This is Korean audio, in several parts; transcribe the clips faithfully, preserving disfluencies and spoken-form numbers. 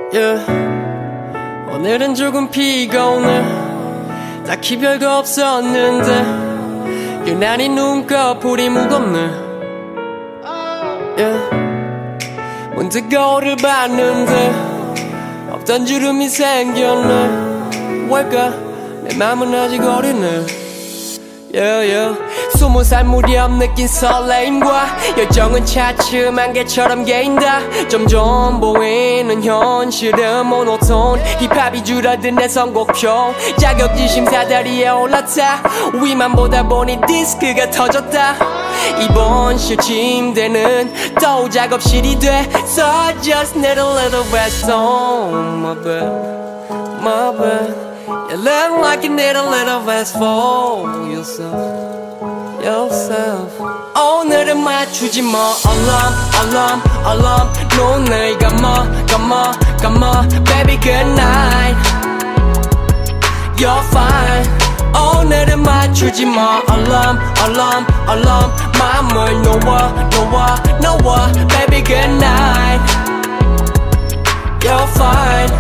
yeah. 오늘은 조금 피곤해. 딱히 별거 없었는데 유난히 눈꺼풀이 무겁네, yeah. 문득 거울을 봤는데 없던 주름이 생겼네. 왜일까 내 맘은 아직 어리네, yeah, yeah. 스무 살 무렵 느낀 설레임과 열정은 차츰 안개처럼 개인다. 점점 보이는 현실은 모노톤. 힙합이 줄어든 내 선곡표. 자격지심 사다리에 올라타 위만 보다 보니 디스크가 터졌다. 이번 실 침대는 또 작업실이 돼. So I just need a little rest on my bed, my bed. You look like you need a little rest for yourself, yourself. 오늘은 맞추지 마. Alarm, alarm, alarm. 눈을 감아, 감아, 감아. Baby good night, you're fine. 오늘은 맞추지 마. Alarm, alarm, alarm. 맘을 놓아, 놓아, 놓아. Baby good night, you're fine.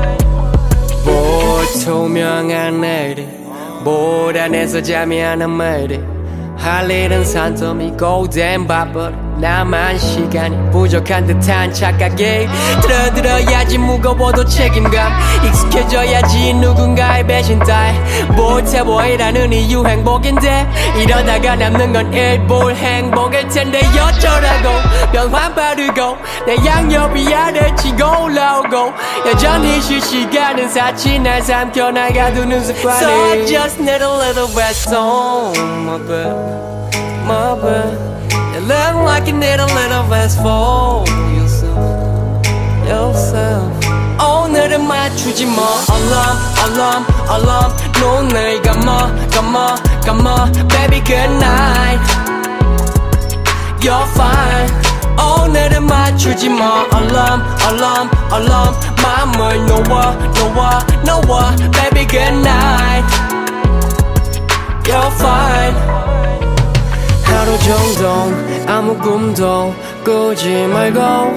불투명한 내일이 볼 안에서 잠이 안 온 매일이 할 일은 산더미 고된 밥벌이 나만 시간이 부족한 듯한 착각에 들어들어야지 무거워도 책임감 익숙해져야지 누군가의 배신 따위 못해 보이라는 이유 행복인데 이러다가 남는 건 일볼 행복일 텐데 어쩌라고 변화 바르고 내 양옆이 아래치고 올라오고 여전히 실시간은 사치 날 삼켜 나가두는 습관이 So I just need a little rest on my bed, my bed. You look like you need a little rest for yourself, yourself. 오늘은 맞추지 마. Alarm, alarm, alarm. 눈을 감아, 감아, 감아. Baby good night, you're fine. 오늘은 맞추지 마. Alarm, alarm, alarm. 맘을 놓아, 놓아, 놓아. Baby good night, you're fine. 하루 정도 아무 꿈도 꾸지 말고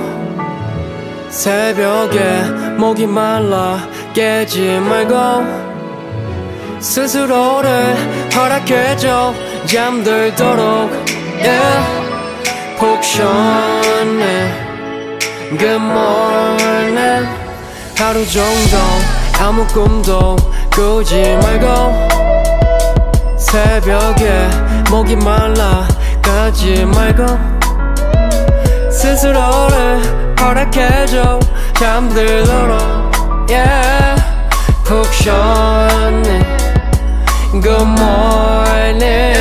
새벽에 목이 말라 깨지 말고 스스로를 허락해줘 잠들도록, yeah. 푹 쉬었네 Good morning. 하루 정도 아무 꿈도 꾸지 말고 새벽에 목이 말라 가지 말고 스스로를 허락해줘 잠들도록, yeah. 푹 쉬었네 Good morning.